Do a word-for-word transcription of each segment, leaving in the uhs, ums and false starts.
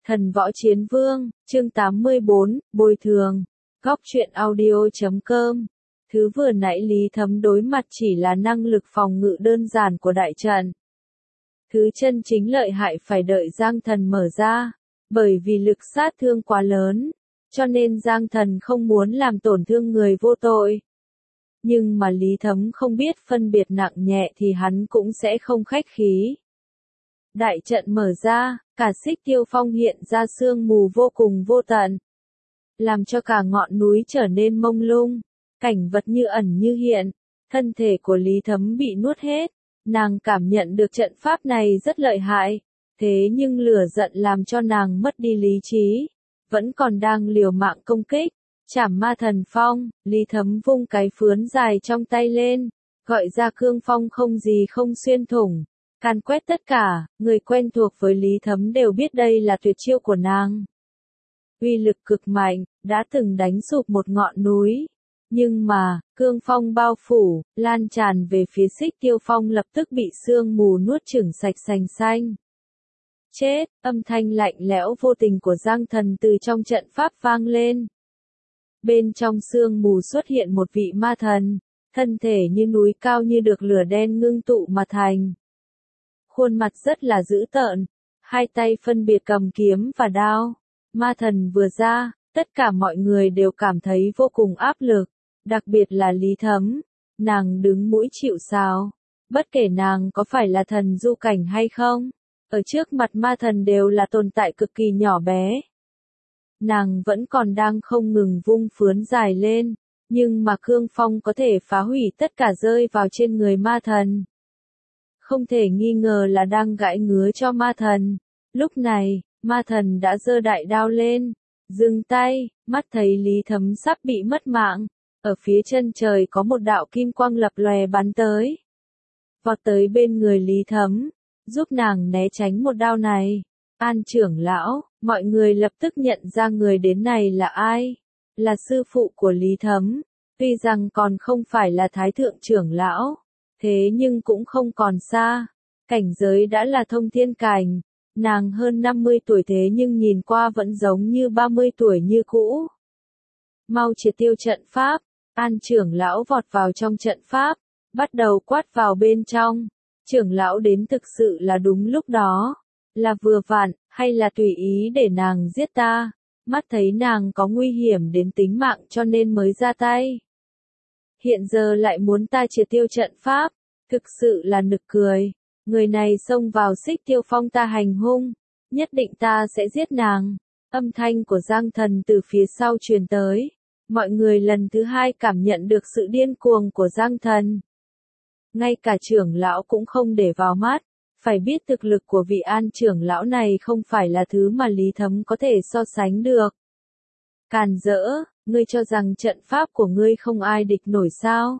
Thần võ chiến vương, chương tám mươi bốn, bồi thường. Góc truyện audio chấm com. Thứ vừa nãy Lý Thấm đối mặt chỉ là năng lực phòng ngự đơn giản của đại trận. Thứ chân chính lợi hại phải đợi Giang Thần mở ra, bởi vì lực sát thương quá lớn, cho nên Giang Thần không muốn làm tổn thương người vô tội. Nhưng mà Lý Thấm không biết phân biệt nặng nhẹ thì hắn cũng sẽ không khách khí. Đại trận mở ra, cả Xích Tiêu Phong hiện ra sương mù vô cùng vô tận, làm cho cả ngọn núi trở nên mông lung, cảnh vật như ẩn như hiện, thân thể của Lý Thấm bị nuốt hết, nàng cảm nhận được trận pháp này rất lợi hại, thế nhưng lửa giận làm cho nàng mất đi lý trí, vẫn còn đang liều mạng công kích, chảm ma thần phong, Lý Thấm vung cái phướn dài trong tay lên, gọi ra cương phong không gì không xuyên thủng. Càn quét tất cả, người quen thuộc với Lý Thấm đều biết đây là tuyệt chiêu của nàng. Uy lực cực mạnh, đã từng đánh sụp một ngọn núi. Nhưng mà, cương phong bao phủ, lan tràn về phía Xích Tiêu Phong lập tức bị sương mù nuốt chửng sạch sành xanh. Chết, âm thanh lạnh lẽo vô tình của Giang Thần từ trong trận pháp vang lên. Bên trong sương mù xuất hiện một vị ma thần, thân thể như núi cao như được lửa đen ngưng tụ mà thành. Khuôn mặt rất là dữ tợn, hai tay phân biệt cầm kiếm và đao. Ma thần vừa ra, tất cả mọi người đều cảm thấy vô cùng áp lực, đặc biệt là Lý Thấm. Nàng đứng mũi chịu sào, bất kể nàng có phải là thần du cảnh hay không, ở trước mặt ma thần đều là tồn tại cực kỳ nhỏ bé. Nàng vẫn còn đang không ngừng vung phướn dài lên, nhưng mà cương phong có thể phá hủy tất cả rơi vào trên người ma thần. Không thể nghi ngờ là đang gãi ngứa cho ma thần. Lúc này, ma thần đã giơ đại đao lên, dừng tay, mắt thấy Lý Thấm sắp bị mất mạng. Ở phía chân trời có một đạo kim quang lập lòe bắn tới. Vọt tới bên người Lý Thấm, giúp nàng né tránh một đao này. An trưởng lão, mọi người lập tức nhận ra người đến này là ai. Là sư phụ của Lý Thấm, tuy rằng còn không phải là thái thượng trưởng lão. Thế nhưng cũng không còn xa, cảnh giới đã là thông thiên cảnh, nàng hơn năm mươi tuổi thế nhưng nhìn qua vẫn giống như ba mươi tuổi như cũ. Mau triệt tiêu trận pháp, An trưởng lão vọt vào trong trận pháp, bắt đầu quát vào bên trong. Trưởng lão đến thực sự là đúng lúc đó, là vừa vặn, hay là tùy ý để nàng giết ta, mắt thấy nàng có nguy hiểm đến tính mạng cho nên mới ra tay. Hiện giờ lại muốn ta triệt tiêu trận pháp, thực sự là nực cười. Người này xông vào Xích Tiêu Phong ta hành hung, nhất định ta sẽ giết nàng. Âm thanh của Giang Thần từ phía sau truyền tới. Mọi người lần thứ hai cảm nhận được sự điên cuồng của Giang Thần. Ngay cả trưởng lão cũng không để vào mắt, phải biết thực lực của vị An trưởng lão này không phải là thứ mà Lý Thấm có thể so sánh được. Càn rỡ, ngươi cho rằng trận pháp của ngươi không ai địch nổi sao?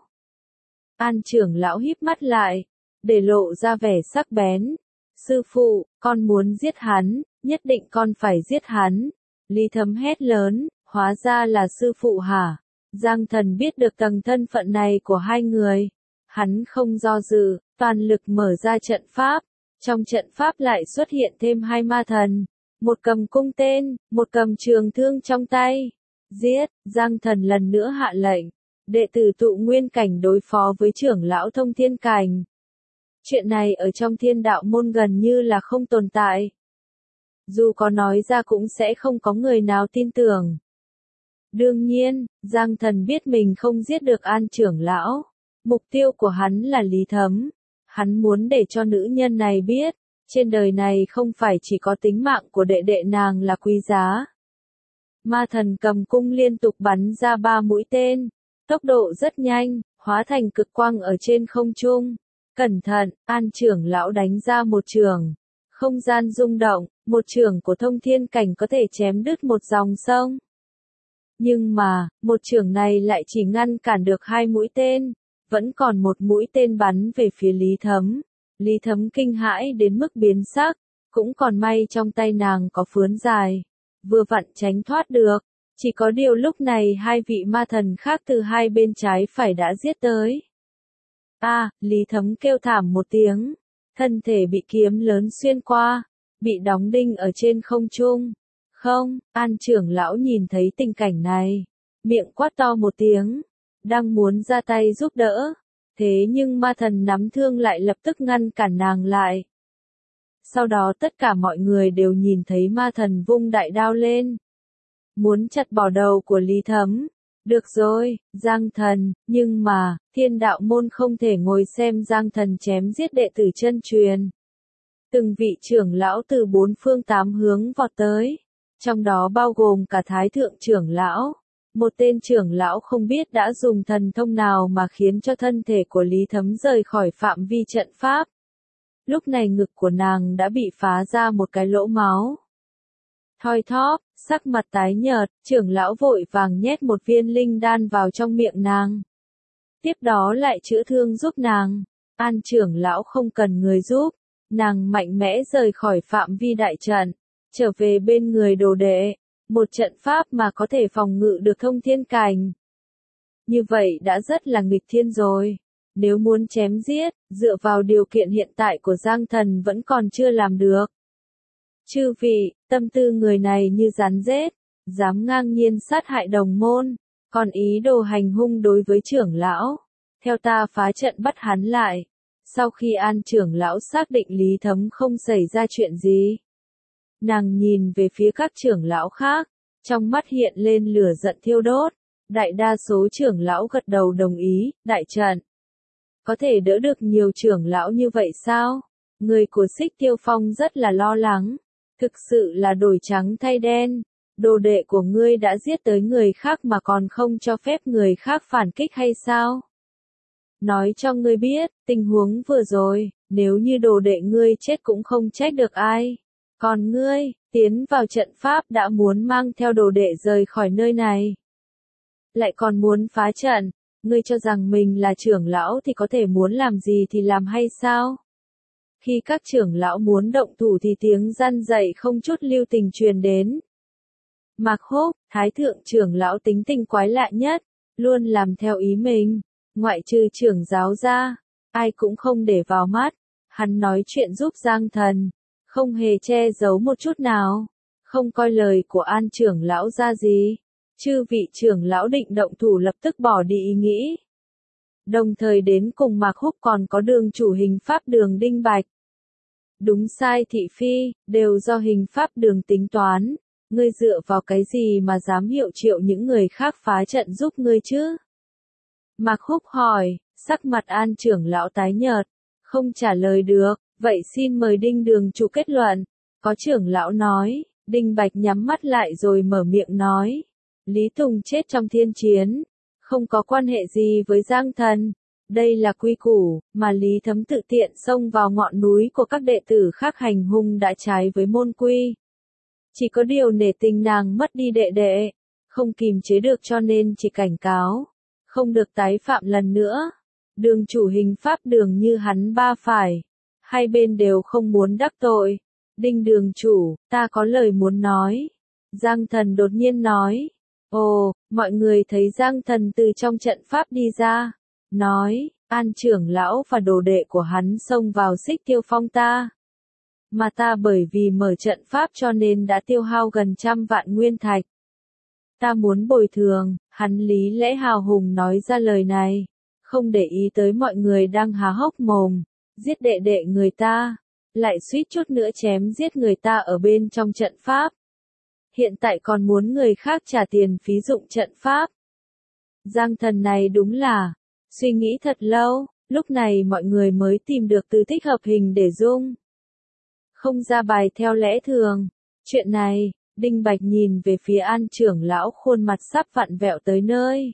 An trưởng lão híp mắt lại, để lộ ra vẻ sắc bén. Sư phụ, con muốn giết hắn, nhất định con phải giết hắn. Lý Thấm hét lớn, hóa ra là sư phụ hả? Giang Thần biết được tầng thân phận này của hai người. Hắn không do dự, toàn lực mở ra trận pháp. Trong trận pháp lại xuất hiện thêm hai ma thần. Một cầm cung tên, một cầm trường thương trong tay. Giết, Giang Thần lần nữa hạ lệnh. Đệ tử tụ nguyên cảnh đối phó với trưởng lão thông thiên cảnh. Chuyện này ở trong thiên đạo môn gần như là không tồn tại. Dù có nói ra cũng sẽ không có người nào tin tưởng. Đương nhiên, Giang Thần biết mình không giết được An trưởng lão. Mục tiêu của hắn là Lý Thấm. Hắn muốn để cho nữ nhân này biết, trên đời này không phải chỉ có tính mạng của đệ đệ nàng là quý giá. Ma thần cầm cung liên tục bắn ra ba mũi tên. Tốc độ rất nhanh, hóa thành cực quang ở trên không trung. Cẩn thận, An trưởng lão đánh ra một trường. Không gian rung động, một trường của thông thiên cảnh có thể chém đứt một dòng sông. Nhưng mà, một trường này lại chỉ ngăn cản được hai mũi tên. Vẫn còn một mũi tên bắn về phía Lý Thấm. Lý Thấm kinh hãi đến mức biến sắc. Cũng còn may trong tay nàng có phướn dài. Vừa vặn tránh thoát được. Chỉ có điều lúc này hai vị ma thần khác từ hai bên trái phải đã giết tới. A, à, Lý Thấm kêu thảm một tiếng. Thân thể bị kiếm lớn xuyên qua. bị đóng đinh ở trên không trung. Không, An trưởng lão nhìn thấy tình cảnh này, miệng quát to một tiếng, đang muốn ra tay giúp đỡ. Thế nhưng ma thần nắm thương lại lập tức ngăn cản nàng lại. Sau đó tất cả mọi người đều nhìn thấy ma thần vung đại đao lên, muốn chặt bỏ đầu của Lý Thấm. Được rồi, Giang Thần, nhưng mà, Thiên Đạo môn không thể ngồi xem Giang Thần chém giết đệ tử chân truyền. Từng vị trưởng lão từ bốn phương tám hướng vọt tới, trong đó bao gồm cả Thái Thượng trưởng lão. Một tên trưởng lão không biết đã dùng thần thông nào mà khiến cho thân thể của Lý Thấm rời khỏi phạm vi trận pháp. Lúc này ngực của nàng đã bị phá ra một cái lỗ máu. Thoi thóp, sắc mặt tái nhợt, trưởng lão vội vàng nhét một viên linh đan vào trong miệng nàng. Tiếp đó lại chữa thương giúp nàng. An trưởng lão không cần người giúp, nàng mạnh mẽ rời khỏi phạm vi đại trận, trở về bên người đồ đệ. Một trận pháp mà có thể phòng ngự được thông thiên cảnh. Như vậy đã rất là nghịch thiên rồi. Nếu muốn chém giết, dựa vào điều kiện hiện tại của Giang Thần vẫn còn chưa làm được. Chư vị, tâm tư người này như rắn rết, dám ngang nhiên sát hại đồng môn, còn ý đồ hành hung đối với trưởng lão. Theo ta phá trận bắt hắn lại. Sau khi An trưởng lão xác định Lý Thấm không xảy ra chuyện gì, nàng nhìn về phía các trưởng lão khác, trong mắt hiện lên lửa giận thiêu đốt. Đại đa số trưởng lão gật đầu đồng ý, đại trận có thể đỡ được nhiều trưởng lão như vậy sao? Người của Xích Tiêu Phong rất là lo lắng, thực sự là đổi trắng thay đen. Đồ đệ của ngươi đã giết tới người khác mà còn không cho phép người khác phản kích hay sao? Nói cho ngươi biết, tình huống vừa rồi, nếu như đồ đệ ngươi chết cũng không trách được ai. Còn ngươi, tiến vào trận pháp đã muốn mang theo đồ đệ rời khỏi nơi này. Lại còn muốn phá trận, ngươi cho rằng mình là trưởng lão thì có thể muốn làm gì thì làm hay sao? Khi các trưởng lão muốn động thủ thì tiếng răn dậy không chút lưu tình truyền đến. Mạc Húc, Thái Thượng trưởng lão tính tình quái lạ nhất, luôn làm theo ý mình, ngoại trừ trưởng giáo ra, ai cũng không để vào mắt. Hắn nói chuyện giúp Giang Thần, không hề che giấu một chút nào, không coi lời của An trưởng lão ra gì. Chư vị trưởng lão định động thủ lập tức bỏ đi ý nghĩ. Đồng thời đến cùng Mạc Húc còn có đường chủ hình pháp đường Đinh Bạch. Đúng sai thị phi, đều do hình pháp đường tính toán. Ngươi dựa vào cái gì mà dám hiệu triệu những người khác phá trận giúp ngươi chứ? Mạc Húc hỏi, sắc mặt An trưởng lão tái nhợt, không trả lời được. Vậy xin mời Đinh đường chủ kết luận. Có trưởng lão nói, Đinh Bạch nhắm mắt lại rồi mở miệng nói. Lý Tùng chết trong thiên chiến, không có quan hệ gì với Giang Thần. Đây là quy củ, mà Lý Thấm tự tiện xông vào ngọn núi của các đệ tử khác hành hung đã trái với môn quy. Chỉ có điều nể tình nàng mất đi đệ đệ, không kìm chế được cho nên chỉ cảnh cáo, không được tái phạm lần nữa. Đường chủ hình pháp đường như hắn ba phải, hai bên đều không muốn đắc tội. Đinh đường chủ, ta có lời muốn nói. Giang Thần đột nhiên nói. Ồ, mọi người thấy Giang Thần từ trong trận pháp đi ra, nói, An trưởng lão và đồ đệ của hắn xông vào Xích Tiêu Phong ta. Mà ta bởi vì mở trận pháp cho nên đã tiêu hao gần trăm vạn nguyên thạch. Ta muốn bồi thường, hắn lý lẽ hào hùng nói ra lời này, không để ý tới mọi người đang há hốc mồm, giết đệ đệ người ta, lại suýt chút nữa chém giết người ta ở bên trong trận pháp. Hiện tại còn muốn người khác trả tiền phí dụng trận pháp. Giang Thần này đúng là, suy nghĩ thật lâu, lúc này mọi người mới tìm được từ thích hợp hình để dung. Không ra bài theo lẽ thường. Chuyện này, Đinh Bạch nhìn về phía An trưởng lão khuôn mặt sắp vặn vẹo tới nơi.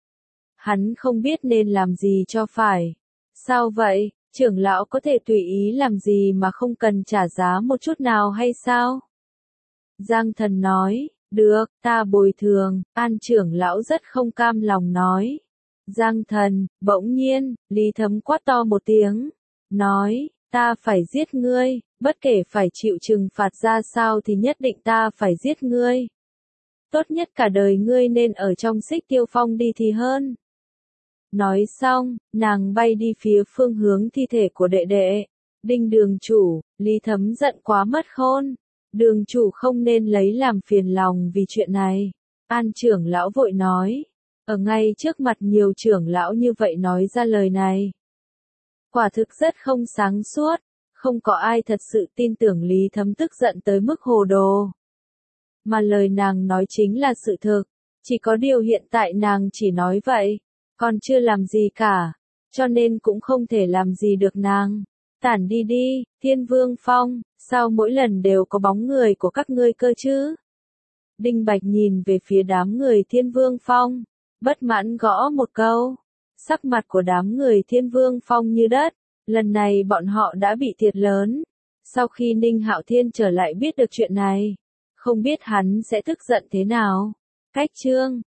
Hắn không biết nên làm gì cho phải. Sao vậy, trưởng lão có thể tùy ý làm gì mà không cần trả giá một chút nào hay sao? Giang Thần nói, được, ta bồi thường. An trưởng lão rất không cam lòng nói. Giang Thần, bỗng nhiên, Lý Thấm quát to một tiếng, nói, ta phải giết ngươi, bất kể phải chịu trừng phạt ra sao thì nhất định ta phải giết ngươi. Tốt nhất cả đời ngươi nên ở trong Xích Tiêu Phong đi thì hơn. Nói xong, nàng bay đi phía phương hướng thi thể của đệ đệ. Đinh đường chủ, Lý Thấm giận quá mất khôn. Đường chủ không nên lấy làm phiền lòng vì chuyện này. An trưởng lão vội nói. Ở ngay trước mặt nhiều trưởng lão như vậy nói ra lời này. Quả thực rất không sáng suốt. Không có ai thật sự tin tưởng Lý Thấm tức giận tới mức hồ đồ. Mà lời nàng nói chính là sự thực. Chỉ có điều hiện tại nàng chỉ nói vậy. Còn chưa làm gì cả. Cho nên cũng không thể làm gì được nàng. Tản đi đi, Thiên Vương Phong, sao mỗi lần đều có bóng người của các ngươi cơ chứ? Đinh Bạch nhìn về phía đám người Thiên Vương Phong, bất mãn gõ một câu. Sắc mặt của đám người Thiên Vương Phong như đất, lần này bọn họ đã bị thiệt lớn. Sau khi Ninh Hạo Thiên trở lại biết được chuyện này, không biết hắn sẽ tức giận thế nào. Cách chương